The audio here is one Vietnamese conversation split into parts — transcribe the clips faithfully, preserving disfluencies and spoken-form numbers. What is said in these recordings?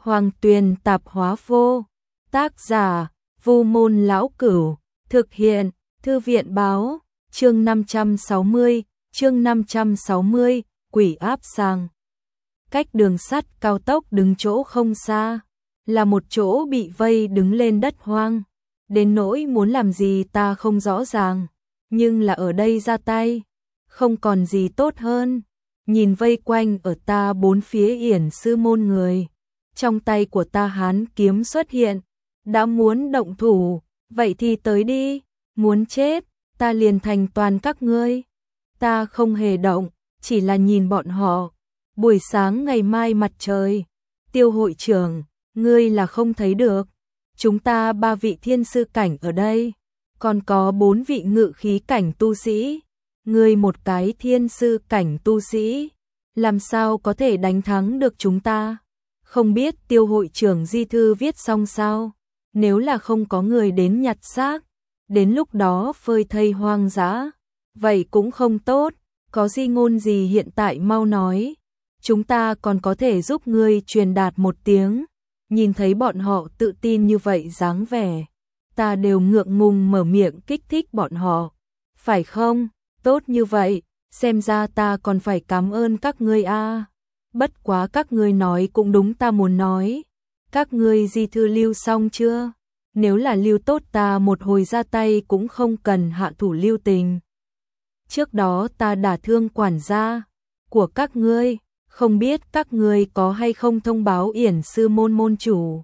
Hoàng Tuyền Tạp Hóa Vô. Tác giả: Vu Môn Lão Cửu. Thực hiện: Thư viện báo. Chương năm trăm sáu mươi, chương năm trăm sáu mươi, Quỷ Áp Sàng. Cách đường sắt cao tốc đứng chỗ không xa, là một chỗ bị vây đứng lên đất hoang. Đến nỗi muốn làm gì ta không rõ ràng, nhưng là ở đây ra tay, không còn gì tốt hơn. Nhìn vây quanh ở ta bốn phía yển sư môn người, trong tay của ta hán kiếm xuất hiện, đã muốn động thủ, vậy thì tới đi, muốn chết, ta liền thành toàn các ngươi. Ta không hề động, chỉ là nhìn bọn họ. Buổi sáng ngày mai mặt trời, Tiêu hội trưởng, ngươi là không thấy được, chúng ta ba vị thiên sư cảnh ở đây, còn có bốn vị ngự khí cảnh tu sĩ, ngươi một cái thiên sư cảnh tu sĩ, làm sao có thể đánh thắng được chúng ta? Không biết Tiêu hội trưởng di thư viết xong sao? Nếu là không có người đến nhặt xác, đến lúc đó phơi thây hoang dã, vậy cũng không tốt. Có di ngôn gì hiện tại mau nói, chúng ta còn có thể giúp ngươi truyền đạt một tiếng. Nhìn thấy bọn họ tự tin như vậy dáng vẻ, ta đều ngượng ngùng mở miệng kích thích bọn họ. Phải không? Tốt như vậy, xem ra ta còn phải cảm ơn các ngươi a. Bất quá các ngươi nói cũng đúng, ta muốn nói. Các ngươi di thư lưu xong chưa? Nếu là lưu tốt ta một hồi ra tay cũng không cần hạ thủ lưu tình. Trước đó ta đả thương quản gia của các ngươi, không biết các ngươi có hay không thông báo yển sư môn môn chủ.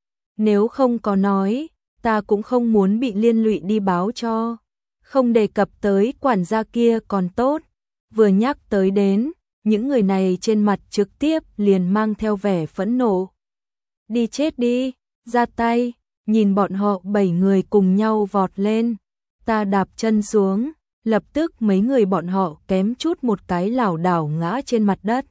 Nếu không có nói, ta cũng không muốn bị liên lụy đi báo cho. Không đề cập tới quản gia kia còn tốt, vừa nhắc tới đến, những người này trên mặt trực tiếp liền mang theo vẻ phẫn nộ. Đi chết đi, ra tay, nhìn bọn họ bảy người cùng nhau vọt lên, ta đạp chân xuống, lập tức mấy người bọn họ kém chút một cái lảo đảo ngã trên mặt đất.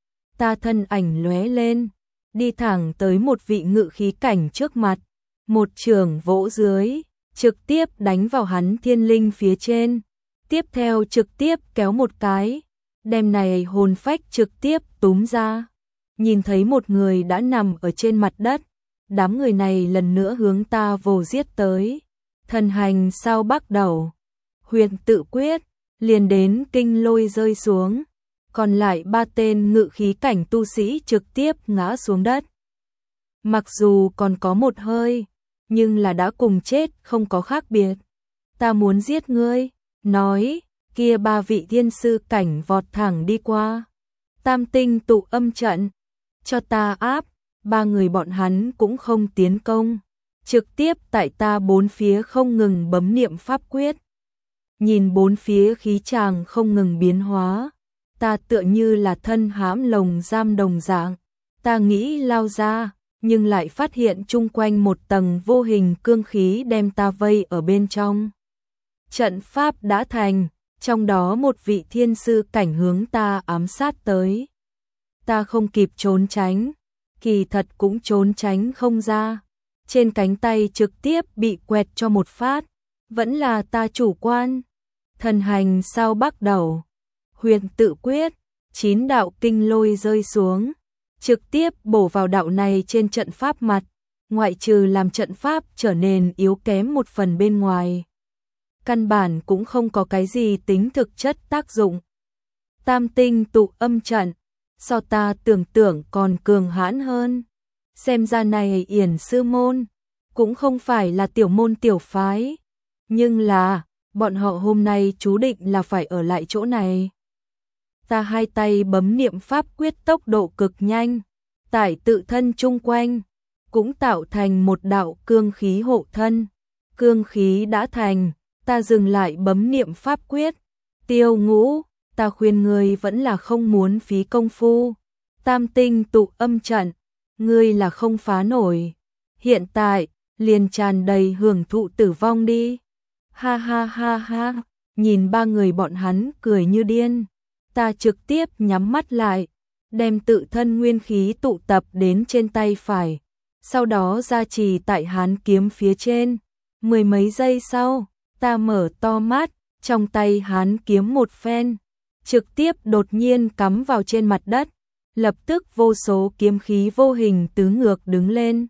Ta thân ảnh lóe lên, đi thẳng tới một vị ngự khí cảnh trước mặt, một chưởng vỗ dưới, trực tiếp đánh vào hắn thiên linh phía trên, tiếp theo trực tiếp kéo một cái, đem này hồn phách trực tiếp túm ra. Nhìn thấy một người đã nằm ở trên mặt đất, đám người này lần nữa hướng ta vồ giết tới. Thần hành sao bắt đầu, huyền tự quyết, liền đến kinh lôi rơi xuống, còn lại ba tên ngự khí cảnh tu sĩ trực tiếp ngã xuống đất. Mặc dù còn có một hơi, nhưng là đã cùng chết không có khác biệt. Ta muốn giết ngươi, nói, kia ba vị thiên sư cảnh vọt thẳng đi qua. Tam tinh tụ âm trận, cho ta áp, ba người bọn hắn cũng không tiến công, trực tiếp tại ta bốn phía không ngừng bấm niệm pháp quyết. Nhìn bốn phía khí tràng không ngừng biến hóa, ta tựa như là thân hãm lồng giam đồng dạng. Ta nghĩ lao ra, nhưng lại phát hiện chung quanh một tầng vô hình cương khí đem ta vây ở bên trong. Trận pháp đã thành, trong đó một vị thiên sư cảnh hướng ta ám sát tới. Ta không kịp trốn tránh, kỳ thật cũng trốn tránh không ra. Trên cánh tay trực tiếp bị quẹt cho một phát, vẫn là ta chủ quan. Thần hành sao bắt đầu, huyền tự quyết, chín đạo kinh lôi rơi xuống, trực tiếp bổ vào đạo này trên trận pháp mặt, ngoại trừ làm trận pháp trở nên yếu kém một phần bên ngoài. Căn bản cũng không có cái gì tính thực chất tác dụng. Tam tinh tụ âm trận, so ta tưởng tượng còn cường hãn hơn. Xem ra này yển sư môn, cũng không phải là tiểu môn tiểu phái, nhưng là, bọn họ hôm nay chú định là phải ở lại chỗ này. Ta hai tay bấm niệm pháp quyết tốc độ cực nhanh, tại tự thân chung quanh, cũng tạo thành một đạo cương khí hộ thân. Cương khí đã thành, ta dừng lại bấm niệm pháp quyết. Tiêu Ngũ, ta khuyên ngươi vẫn là không muốn phí công phu. Tam tinh tụ âm trận, ngươi là không phá nổi. Hiện tại, liền tràn đầy hưởng thụ tử vong đi. Ha ha ha ha, nhìn ba người bọn hắn cười như điên. Ta trực tiếp nhắm mắt lại, đem tự thân nguyên khí tụ tập đến trên tay phải, sau đó gia trì tại hán kiếm phía trên. Mười mấy giây sau, ta mở to mắt, trong tay hán kiếm một phen, trực tiếp đột nhiên cắm vào trên mặt đất, lập tức vô số kiếm khí vô hình tứ ngược đứng lên.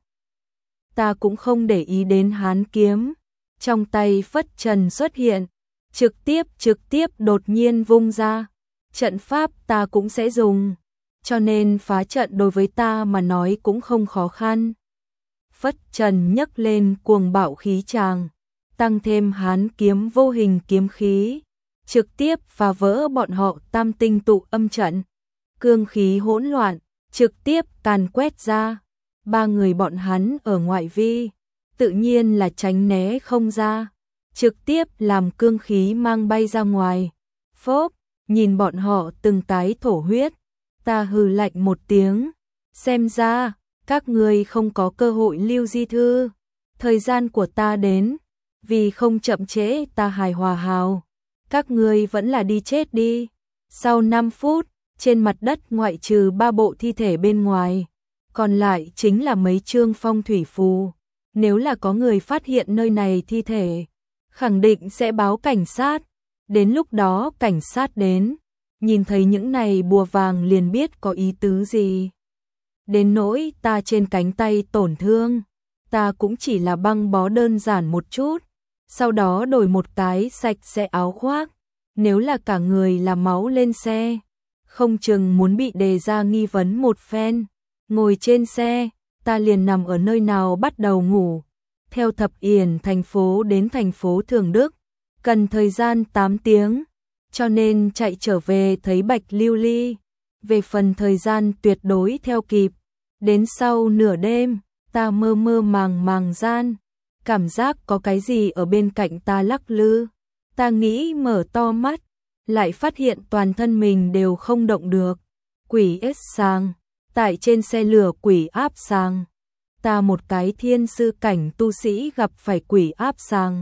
Ta cũng không để ý đến hán kiếm, trong tay phất trần xuất hiện, trực tiếp trực tiếp đột nhiên vung ra. Trận pháp ta cũng sẽ dùng, cho nên phá trận đối với ta mà nói cũng không khó khăn. Phất trần nhấc lên cuồng bạo khí tràng, tăng thêm hán kiếm vô hình kiếm khí, trực tiếp phá vỡ bọn họ tam tinh tụ âm trận. Cương khí hỗn loạn, trực tiếp càn quét ra. Ba người bọn hắn ở ngoại vi, tự nhiên là tránh né không ra, trực tiếp làm cương khí mang bay ra ngoài. Phốp, nhìn bọn họ từng cái thổ huyết, ta hừ lạnh một tiếng, xem ra các ngươi không có cơ hội lưu di thư. Thời gian của ta đến, vì không chậm trễ ta hài hòa hào, các ngươi vẫn là đi chết đi. Sau năm phút, trên mặt đất ngoại trừ ba bộ thi thể bên ngoài, còn lại chính là mấy chương phong thủy phù. Nếu là có người phát hiện nơi này thi thể, khẳng định sẽ báo cảnh sát. Đến lúc đó cảnh sát đến, nhìn thấy những này bùa vàng liền biết có ý tứ gì. Đến nỗi ta trên cánh tay tổn thương, ta cũng chỉ là băng bó đơn giản một chút, sau đó đổi một cái sạch sẽ áo khoác. Nếu là cả người là máu lên xe, không chừng muốn bị đề ra nghi vấn một phen. Ngồi trên xe, ta liền nằm ở nơi nào bắt đầu ngủ. Theo Thập Yển thành phố đến thành phố Thường Đức, cần thời gian tám tiếng, cho nên chạy trở về thấy Bạch Lưu Ly. Về phần thời gian tuyệt đối theo kịp, đến sau nửa đêm, ta mơ mơ màng màng gian, cảm giác có cái gì ở bên cạnh ta lắc lư. Ta nghĩ mở to mắt, lại phát hiện toàn thân mình đều không động được. Quỷ ết sàng, tại trên xe lửa quỷ áp sàng. Ta một cái thiên sư cảnh tu sĩ gặp phải quỷ áp sàng.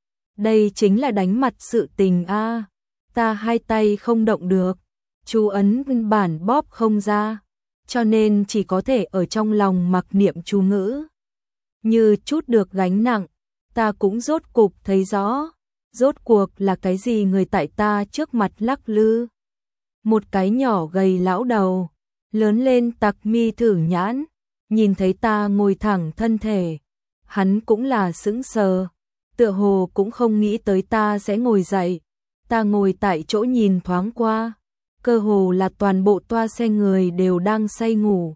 Đây chính là đánh mặt sự tình a. Ta hai tay không động được, chú ấn bản bóp không ra, cho nên chỉ có thể ở trong lòng mặc niệm chú ngữ. Như chút được gánh nặng, ta cũng rốt cục thấy rõ, rốt cuộc là cái gì người tại ta trước mặt lắc lư. Một cái nhỏ gầy lão đầu, lớn lên tặc mi thử nhãn, nhìn thấy ta ngồi thẳng thân thể, hắn cũng là sững sờ, tựa hồ cũng không nghĩ tới ta sẽ ngồi dậy. Ta ngồi tại chỗ nhìn thoáng qua, cơ hồ là toàn bộ toa xe người đều đang say ngủ.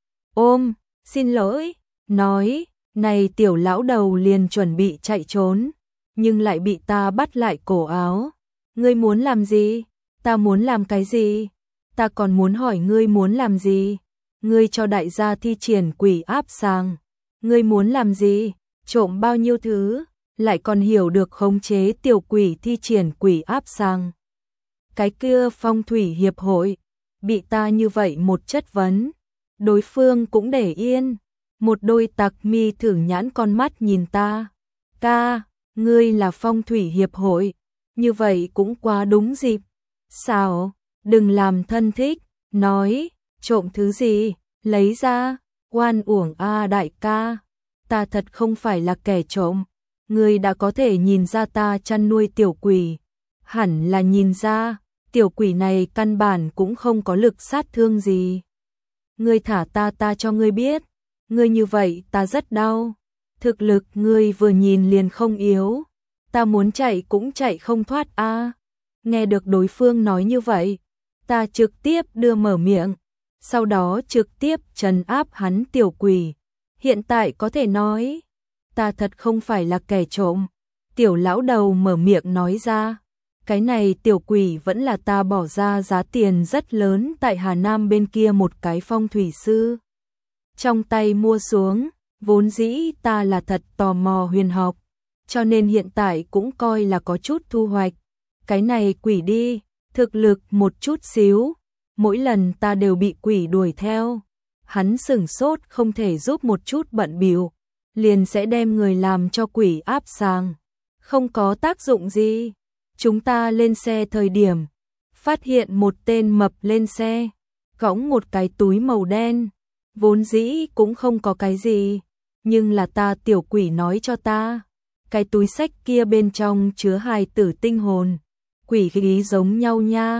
Ôm, xin lỗi, nói, này tiểu lão đầu liền chuẩn bị chạy trốn, nhưng lại bị ta bắt lại cổ áo. Ngươi muốn làm gì? Ta muốn làm cái gì? Ta còn muốn hỏi ngươi muốn làm gì? Ngươi cho đại gia thi triển quỷ áp sàng. Ngươi muốn làm gì? Trộm bao nhiêu thứ? Lại còn hiểu được khống chế tiểu quỷ thi triển quỷ áp sàng. Cái kia phong thủy hiệp hội, bị ta như vậy một chất vấn, đối phương cũng để yên, một đôi tặc mi thử nhãn con mắt nhìn ta. Ca, ngươi là phong thủy hiệp hội, như vậy cũng quá đúng dịp. Sao, đừng làm thân thích, nói, trộm thứ gì, lấy ra, oan uổng a đại ca, ta thật không phải là kẻ trộm. Ngươi đã có thể nhìn ra ta chăn nuôi tiểu quỷ, hẳn là nhìn ra, tiểu quỷ này căn bản cũng không có lực sát thương gì. Ngươi thả ta ta cho ngươi biết, ngươi như vậy ta rất đau. Thực lực ngươi vừa nhìn liền không yếu, ta muốn chạy cũng chạy không thoát a. Nghe được đối phương nói như vậy, ta trực tiếp đưa mở miệng, sau đó trực tiếp trấn áp hắn tiểu quỷ. Hiện tại có thể nói, ta thật không phải là kẻ trộm. Tiểu lão đầu mở miệng nói ra, cái này tiểu quỷ vẫn là ta bỏ ra giá tiền rất lớn tại Hà Nam bên kia một cái phong thủy sư trong tay mua xuống, vốn dĩ ta là thật tò mò huyền học, cho nên hiện tại cũng coi là có chút thu hoạch. Cái này quỷ đi, thực lực một chút xíu, mỗi lần ta đều bị quỷ đuổi theo. Hắn sửng sốt không thể giúp một chút bận bịu, liền sẽ đem người làm cho quỷ áp sàng. Không có tác dụng gì. Chúng ta lên xe thời điểm, phát hiện một tên mập lên xe, cõng một cái túi màu đen, vốn dĩ cũng không có cái gì, nhưng là ta tiểu quỷ nói cho ta, cái túi xách kia bên trong chứa hài tử tinh hồn, quỷ khí giống nhau nha.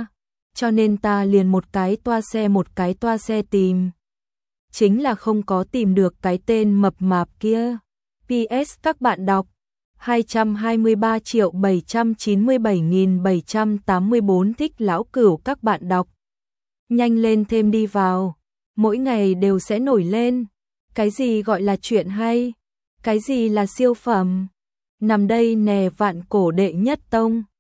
cho nên ta liền một cái toa xe một cái toa xe tìm. Chính là không có tìm được cái tên mập mạp kia. pê ét các bạn đọc hai trăm hai mươi ba triệu bảy trăm chín mươi bảy nghìn bảy trăm tám mươi tư thích lão cửu các bạn đọc. Nhanh lên thêm đi vào, mỗi ngày đều sẽ nổi lên. Cái gì gọi là chuyện hay? Cái gì là siêu phẩm? Nằm đây nè vạn cổ đệ nhất tông.